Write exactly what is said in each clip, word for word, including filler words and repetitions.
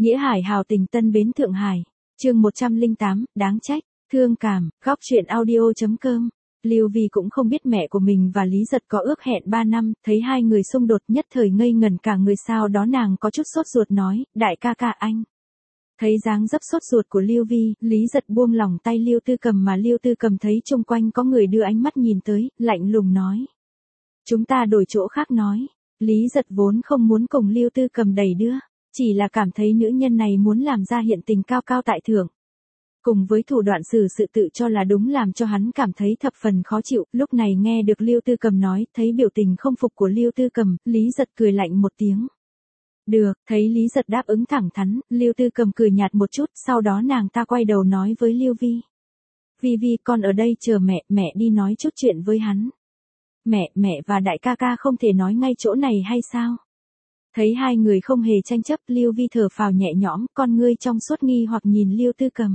Nghĩa Hải hào tình Tân Bến Thượng Hải. Chương một trăm lẻ tám, đáng trách, thương cảm, góc truyện audio chấm com. Lưu Vi cũng không biết mẹ của mình và Lý Giật có ước hẹn ba năm, thấy hai người xung đột nhất thời ngây ngẩn cả người, sau đó nàng có chút sốt ruột nói, đại ca ca anh. Thấy dáng dấp sốt ruột của Lưu Vi, Lý Giật buông lỏng tay Lưu Tư Cầm, mà Lưu Tư Cầm thấy chung quanh có người đưa ánh mắt nhìn tới, lạnh lùng nói. Chúng ta đổi chỗ khác nói. Lý Giật vốn không muốn cùng Lưu Tư Cầm đẩy đưa, chỉ là cảm thấy nữ nhân này muốn làm ra hiện tình cao cao tại thượng. Cùng với thủ đoạn xử sự tự cho là đúng làm cho hắn cảm thấy thập phần khó chịu, lúc này nghe được Lưu Tư Cầm nói, thấy biểu tình không phục của Lưu Tư Cầm, Lý Giật cười lạnh một tiếng. Được, thấy Lý Giật đáp ứng thẳng thắn, Lưu Tư Cầm cười nhạt một chút, sau đó nàng ta quay đầu nói với Lưu Vi. Vi Vi, con ở đây chờ mẹ, mẹ đi nói chút chuyện với hắn. Mẹ, mẹ và đại ca ca không thể nói ngay chỗ này hay sao? Thấy hai người không hề tranh chấp, Lưu Vi thở phào nhẹ nhõm, con ngươi trong suốt nghi hoặc nhìn Lưu Tư Cầm.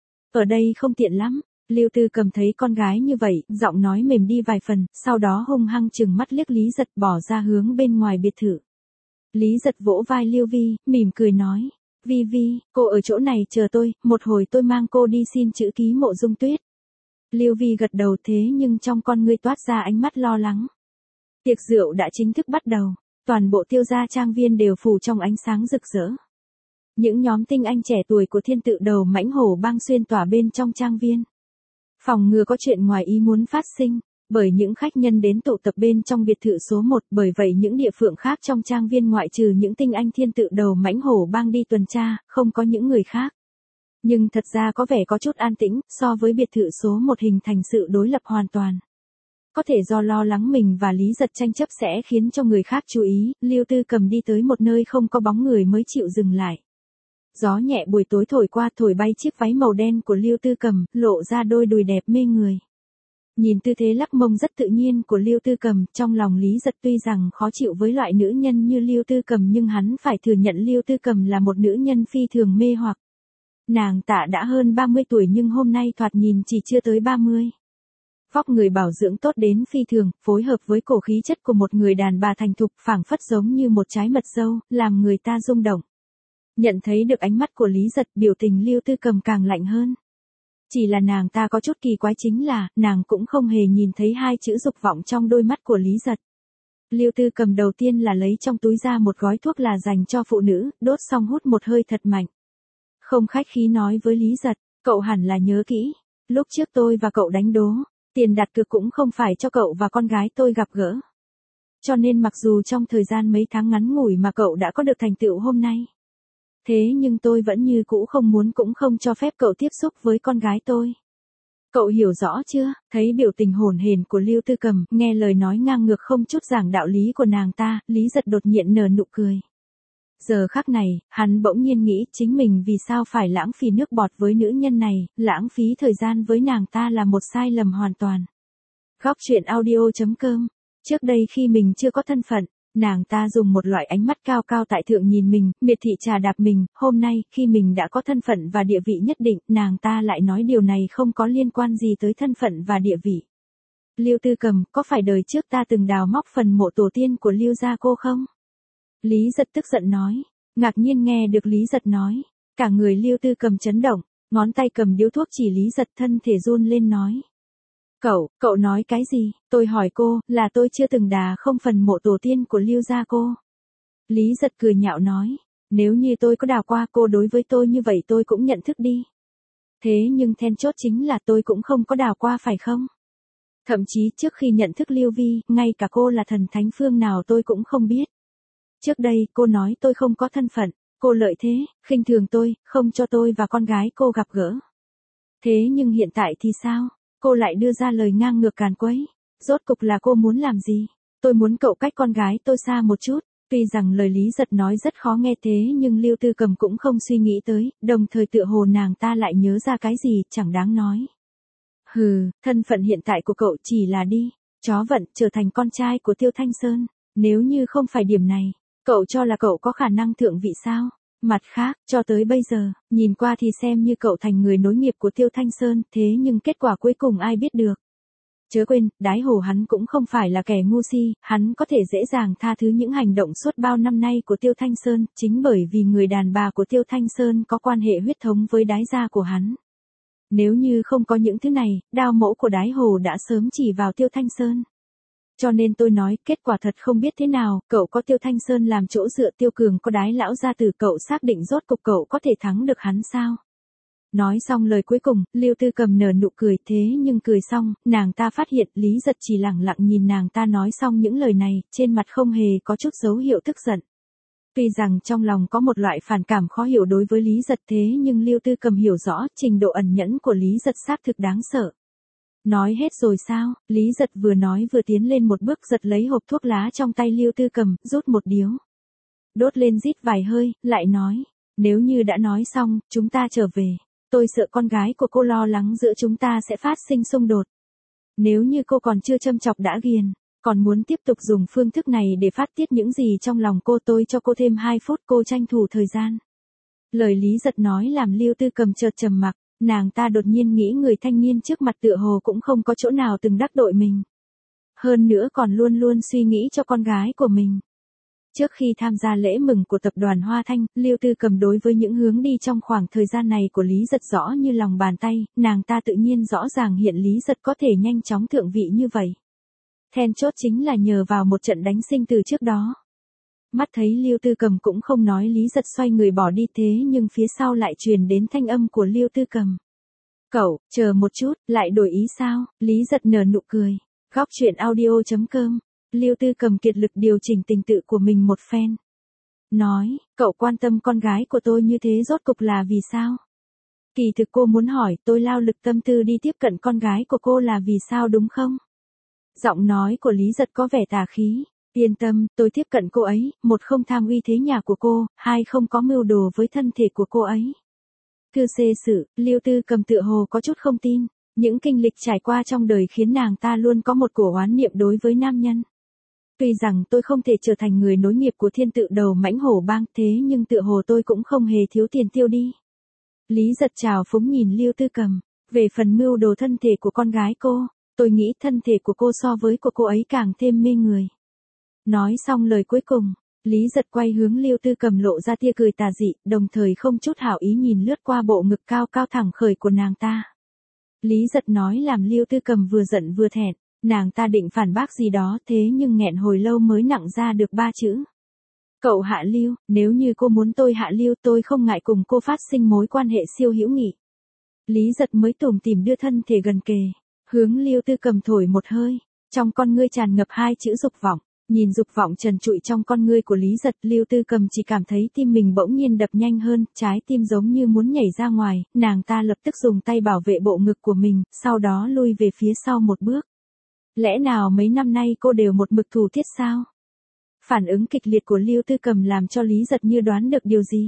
Ở đây không tiện lắm. Lưu Tư Cầm thấy con gái như vậy, giọng nói mềm đi vài phần, sau đó hung hăng chừng mắt liếc Lý Giật, bỏ ra hướng bên ngoài biệt thự. Lý Giật vỗ vai Lưu Vi, mỉm cười nói, Vi Vi, cô ở chỗ này chờ tôi, một hồi tôi mang cô đi xin chữ ký Mộ Dung Tuyết. Lưu Vi gật đầu, thế nhưng trong con ngươi toát ra ánh mắt lo lắng. Tiệc rượu đã chính thức bắt đầu, toàn bộ Tiêu gia trang viên đều phủ trong ánh sáng rực rỡ. Những nhóm tinh anh trẻ tuổi của thiên tự đầu mãnh hổ bang xuyên tỏa bên trong trang viên. Phòng ngừa có chuyện ngoài ý muốn phát sinh, bởi những khách nhân đến tụ tập bên trong biệt thự số một, bởi vậy những địa phương khác trong trang viên ngoại trừ những tinh anh thiên tự đầu mãnh hổ bang đi tuần tra, không có những người khác. Nhưng thật ra có vẻ có chút an tĩnh, so với biệt thự số một hình thành sự đối lập hoàn toàn. Có thể do lo lắng mình và Lý Giật tranh chấp sẽ khiến cho người khác chú ý, Lưu Tư Cầm đi tới một nơi không có bóng người mới chịu dừng lại. Gió nhẹ buổi tối thổi qua, thổi bay chiếc váy màu đen của Lưu Tư Cầm, lộ ra đôi đùi đẹp mê người. Nhìn tư thế lắc mông rất tự nhiên của Lưu Tư Cầm, trong lòng Lý Giật tuy rằng khó chịu với loại nữ nhân như Lưu Tư Cầm, nhưng hắn phải thừa nhận Lưu Tư Cầm là một nữ nhân phi thường mê hoặc. Nàng ta đã hơn ba mươi tuổi nhưng hôm nay thoạt nhìn chỉ chưa tới ba mươi. Vóc người bảo dưỡng tốt đến phi thường, phối hợp với cổ khí chất của một người đàn bà thành thục, phảng phất giống như một trái mật dâu, làm người ta rung động. Nhận thấy được ánh mắt của Lý Giật, biểu tình Lưu Tư Cầm càng lạnh hơn. Chỉ là nàng ta có chút kỳ quái, chính là, nàng cũng không hề nhìn thấy hai chữ dục vọng trong đôi mắt của Lý Giật. Lưu Tư Cầm đầu tiên là lấy trong túi ra một gói thuốc là dành cho phụ nữ, đốt xong hút một hơi thật mạnh. Không khách khí nói với Lý Giật, cậu hẳn là nhớ kỹ, lúc trước tôi và cậu đánh đố, tiền đặt cược cũng không phải cho cậu và con gái tôi gặp gỡ. Cho nên mặc dù trong thời gian mấy tháng ngắn ngủi mà cậu đã có được thành tựu hôm nay. Thế nhưng tôi vẫn như cũ không muốn cũng không cho phép cậu tiếp xúc với con gái tôi. Cậu hiểu rõ chưa? Thấy biểu tình hổn hển của Lưu Tư Cầm, nghe lời nói ngang ngược không chút giảng đạo lý của nàng ta, Lý Giật đột nhiên nở nụ cười. Giờ khắc này, hắn bỗng nhiên nghĩ chính mình vì sao phải lãng phí nước bọt với nữ nhân này, lãng phí thời gian với nàng ta là một sai lầm hoàn toàn. Góc truyện audio chấm com. Trước đây khi mình chưa có thân phận, nàng ta dùng một loại ánh mắt cao cao tại thượng nhìn mình, miệt thị trà đạp mình, hôm nay, khi mình đã có thân phận và địa vị nhất định, nàng ta lại nói điều này không có liên quan gì tới thân phận và địa vị. Lưu Tư Cầm, có phải đời trước ta từng đào móc phần mộ tổ tiên của Lưu gia cô không? Lý Giật tức giận nói, ngạc nhiên nghe được Lý Giật nói, cả người Lưu Tư Cầm chấn động, ngón tay cầm điếu thuốc chỉ Lý Giật, thân thể run lên nói. Cậu, cậu nói cái gì? Tôi hỏi cô, là tôi chưa từng đà không phần mộ tổ tiên của Lưu gia cô. Lý Giật cười nhạo nói, nếu như tôi có đào qua, cô đối với tôi như vậy tôi cũng nhận thức đi. Thế nhưng then chốt chính là tôi cũng không có đào qua phải không? Thậm chí trước khi nhận thức Lưu Vi, ngay cả cô là thần thánh phương nào tôi cũng không biết. Trước đây, cô nói tôi không có thân phận, cô lợi thế, khinh thường tôi, không cho tôi và con gái cô gặp gỡ. Thế nhưng hiện tại thì sao? Cô lại đưa ra lời ngang ngược càn quấy. Rốt cục là cô muốn làm gì? Tôi muốn cậu cách con gái tôi xa một chút. Tuy rằng lời Lý Giật nói rất khó nghe thế nhưng Lưu Tư Cầm cũng không suy nghĩ tới, đồng thời tựa hồ nàng ta lại nhớ ra cái gì chẳng đáng nói. Hừ, thân phận hiện tại của cậu chỉ là đi, chó vận, trở thành con trai của Tiêu Thanh Sơn. Nếu như không phải điểm này, cậu cho là cậu có khả năng thượng vị sao? Mặt khác, cho tới bây giờ, nhìn qua thì xem như cậu thành người nối nghiệp của Tiêu Thanh Sơn, thế nhưng kết quả cuối cùng ai biết được. Chớ quên, Đái Hồ hắn cũng không phải là kẻ ngu si, hắn có thể dễ dàng tha thứ những hành động suốt bao năm nay của Tiêu Thanh Sơn, chính bởi vì người đàn bà của Tiêu Thanh Sơn có quan hệ huyết thống với đái gia của hắn. Nếu như không có những thứ này, đao mẫu của Đái Hồ đã sớm chỉ vào Tiêu Thanh Sơn. Cho nên tôi nói, kết quả thật không biết thế nào, cậu có Tiêu Thanh Sơn làm chỗ dựa, Tiêu Cường có Đái lão gia tử, cậu xác định rốt cục cậu có thể thắng được hắn sao? Nói xong lời cuối cùng, Lưu Tư Cầm nở nụ cười, thế nhưng cười xong, nàng ta phát hiện Lý Giật chỉ lẳng lặng nhìn nàng ta nói xong những lời này, trên mặt không hề có chút dấu hiệu tức giận. Tuy rằng trong lòng có một loại phản cảm khó hiểu đối với Lý Giật, thế nhưng Lưu Tư Cầm hiểu rõ trình độ ẩn nhẫn của Lý Giật xác thực đáng sợ. Nói hết rồi sao? Lý Giật vừa nói vừa tiến lên một bước, giật lấy hộp thuốc lá trong tay Lưu Tư Cầm, rút một điếu. Đốt lên rít vài hơi, lại nói, nếu như đã nói xong, chúng ta trở về. Tôi sợ con gái của cô lo lắng giữa chúng ta sẽ phát sinh xung đột. Nếu như cô còn chưa châm chọc đã ghiền, còn muốn tiếp tục dùng phương thức này để phát tiết những gì trong lòng cô, tôi cho cô thêm hai phút, cô tranh thủ thời gian. Lời Lý Giật nói làm Lưu Tư Cầm chợt trầm mặc, nàng ta đột nhiên nghĩ người thanh niên trước mặt tựa hồ cũng không có chỗ nào từng đắc tội mình. Hơn nữa còn luôn luôn suy nghĩ cho con gái của mình. Trước khi tham gia lễ mừng của tập đoàn Hoa Thanh, Lưu Tư Cầm đối với những hướng đi trong khoảng thời gian này của Lý Giật rõ như lòng bàn tay, nàng ta tự nhiên rõ ràng hiện Lý Giật có thể nhanh chóng thượng vị như vậy. Then chốt chính là nhờ vào một trận đánh sinh từ trước đó. Mắt thấy Lưu Tư Cầm cũng không nói, Lý Giật xoay người bỏ đi, thế nhưng phía sau lại truyền đến thanh âm của Lưu Tư Cầm. Cậu, chờ một chút, lại đổi ý sao? Lý Giật nở nụ cười. Góc truyện audio chấm com. Lưu Tư Cầm kiệt lực điều chỉnh tình tự của mình một phen. Nói, cậu quan tâm con gái của tôi như thế rốt cục là vì sao? Kỳ thực cô muốn hỏi tôi lao lực tâm tư đi tiếp cận con gái của cô là vì sao đúng không? Giọng nói của Lý Giật có vẻ tà khí. Yên tâm, tôi tiếp cận cô ấy, một không tham uy thế nhà của cô, hai không có mưu đồ với thân thể của cô ấy. Thư xê sự, Lưu Tư Cầm tựa hồ có chút không tin. Những kinh lịch trải qua trong đời khiến nàng ta luôn có một cổ oán niệm đối với nam nhân. Tuy rằng tôi không thể trở thành người nối nghiệp của thiên tự đầu mãnh hổ bang, thế nhưng tựa hồ tôi cũng không hề thiếu tiền tiêu đi. Lý Giật trào phúng nhìn Lưu Tư Cầm, về phần mưu đồ thân thể của con gái cô, tôi nghĩ thân thể của cô so với của cô ấy càng thêm mê người. Nói xong lời cuối cùng, Lý Giật quay hướng Lưu Tư Cầm lộ ra tia cười tà dị, đồng thời không chút hảo ý nhìn lướt qua bộ ngực cao cao thẳng khởi của nàng ta. Lý Giật nói làm Lưu Tư Cầm vừa giận vừa thẹn. Nàng ta định phản bác gì đó, thế nhưng nghẹn hồi lâu mới nặng ra được ba chữ. Cậu Hạ Lưu, nếu như cô muốn tôi Hạ Lưu, tôi không ngại cùng cô phát sinh mối quan hệ siêu hữu nghị. Lý Giật mới tủm tỉm đưa thân thể gần kề, hướng Lưu Tư Cầm thổi một hơi, trong con ngươi tràn ngập hai chữ dục vọng. Nhìn dục vọng trần trụi trong con ngươi của Lý Giật, Lưu Tư Cầm chỉ cảm thấy tim mình bỗng nhiên đập nhanh hơn, trái tim giống như muốn nhảy ra ngoài, nàng ta lập tức dùng tay bảo vệ bộ ngực của mình, sau đó lui về phía sau một bước. Lẽ nào mấy năm nay cô đều một mực thù thiết sao? Phản ứng kịch liệt của Lưu Tư Cầm làm cho Lý Giật như đoán được điều gì.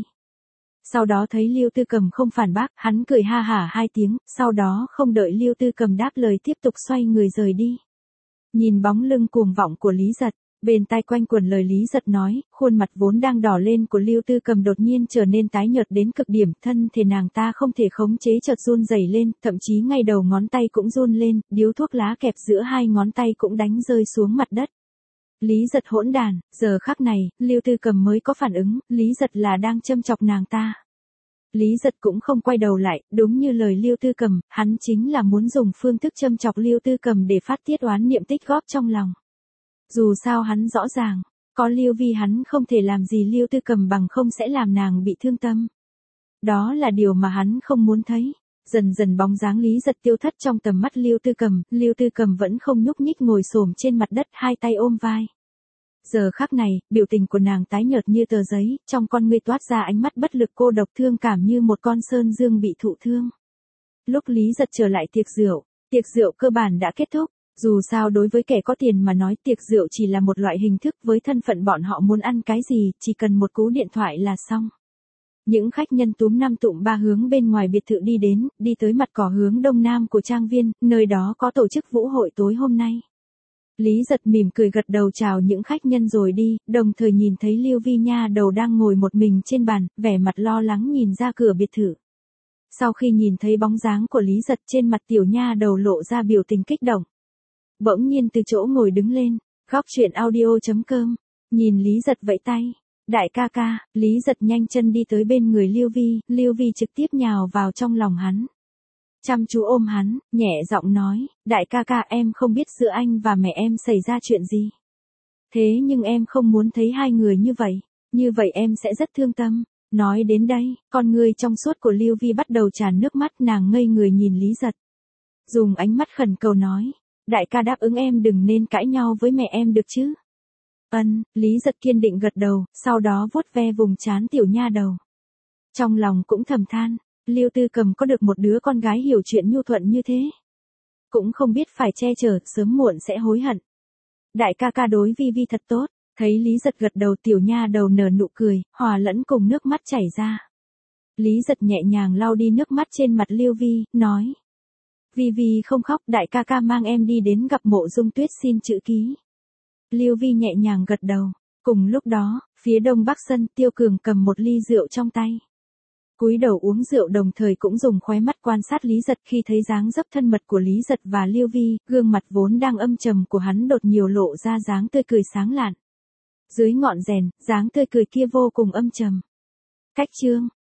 Sau đó thấy Lưu Tư Cầm không phản bác, hắn cười ha hả hai tiếng, sau đó không đợi Lưu Tư Cầm đáp lời tiếp tục xoay người rời đi. Nhìn bóng lưng cuồng vọng của Lý Giật, bên tai quanh quẩn lời Lý Giật nói, khuôn mặt vốn đang đỏ lên của Lưu Tư Cầm đột nhiên trở nên tái nhợt đến cực điểm, thân thể nàng ta không thể khống chế chợt run rẩy lên, thậm chí ngay đầu ngón tay cũng run lên, điếu thuốc lá kẹp giữa hai ngón tay cũng đánh rơi xuống mặt đất. Lý Giật hỗn đàn, giờ khắc này, Lưu Tư Cầm mới có phản ứng, Lý Giật là đang châm chọc nàng ta. Lý Giật cũng không quay đầu lại, đúng như lời Lưu Tư Cầm, hắn chính là muốn dùng phương thức châm chọc Lưu Tư Cầm để phát tiết oán niệm tích góp trong lòng. Dù sao hắn rõ ràng, có Lưu Vi hắn không thể làm gì Lưu Tư Cầm bằng không sẽ làm nàng bị thương tâm. Đó là điều mà hắn không muốn thấy. Dần dần bóng dáng Lý Giật tiêu thất trong tầm mắt Lưu Tư Cầm, Lưu Tư Cầm vẫn không nhúc nhích ngồi xổm trên mặt đất, hai tay ôm vai. Giờ khắc này, biểu tình của nàng tái nhợt như tờ giấy, trong con ngươi toát ra ánh mắt bất lực cô độc thương cảm như một con sơn dương bị thụ thương. Lúc Lý Giật trở lại tiệc rượu, tiệc rượu cơ bản đã kết thúc. Dù sao đối với kẻ có tiền mà nói tiệc rượu chỉ là một loại hình thức, với thân phận bọn họ muốn ăn cái gì, chỉ cần một cú điện thoại là xong. Những khách nhân túm năm tụm ba hướng bên ngoài biệt thự đi đến, đi tới mặt cỏ hướng đông nam của trang viên, nơi đó có tổ chức vũ hội tối hôm nay. Lý Giật mỉm cười gật đầu chào những khách nhân rồi đi, đồng thời nhìn thấy Lưu Vi nha đầu đang ngồi một mình trên bàn, vẻ mặt lo lắng nhìn ra cửa biệt thự. Sau khi nhìn thấy bóng dáng của Lý Giật, trên mặt tiểu nha đầu lộ ra biểu tình kích động. bỗng nhiên từ chỗ ngồi đứng lên, góc chuyện audio chấm com, nhìn Lý Giật vẫy tay. Đại ca ca, Lý Giật nhanh chân đi tới bên người Lưu Vi, Lưu Vi trực tiếp nhào vào trong lòng hắn. Chăm chú ôm hắn, nhẹ giọng nói, đại ca ca em không biết giữa anh và mẹ em xảy ra chuyện gì. Thế nhưng em không muốn thấy hai người như vậy, như vậy em sẽ rất thương tâm. Nói đến đây, con người trong suốt của Lưu Vi bắt đầu tràn nước mắt, nàng ngây người nhìn Lý Giật. Dùng ánh mắt khẩn cầu nói, đại ca đáp ứng em đừng nên cãi nhau với mẹ em được chứ. Ân, Lý Giật kiên định gật đầu, sau đó vuốt ve vùng trán tiểu nha đầu. Trong lòng cũng thầm than, Lưu Tư Cầm có được một đứa con gái hiểu chuyện nhu thuận như thế. Cũng không biết phải che chở, sớm muộn sẽ hối hận. Đại ca ca đối Vi Vi thật tốt, thấy Lý Giật gật đầu tiểu nha đầu nở nụ cười, hòa lẫn cùng nước mắt chảy ra. Lý Giật nhẹ nhàng lau đi nước mắt trên mặt Lưu Vi, nói. Vi Vi không khóc, đại ca ca mang em đi đến gặp Mộ Dung Tuyết xin chữ ký. Lưu Vi nhẹ nhàng gật đầu, cùng lúc đó, phía đông bắc sân Tiêu Cường cầm một ly rượu trong tay. Cúi đầu uống rượu đồng thời cũng dùng khóe mắt quan sát Lý Giật khi thấy dáng dấp thân mật của Lý Giật và Lưu Vi, gương mặt vốn đang âm trầm của hắn đột nhiều lộ ra dáng tươi cười sáng lạn. Dưới ngọn rèn, dáng tươi cười kia vô cùng âm trầm. Cách chương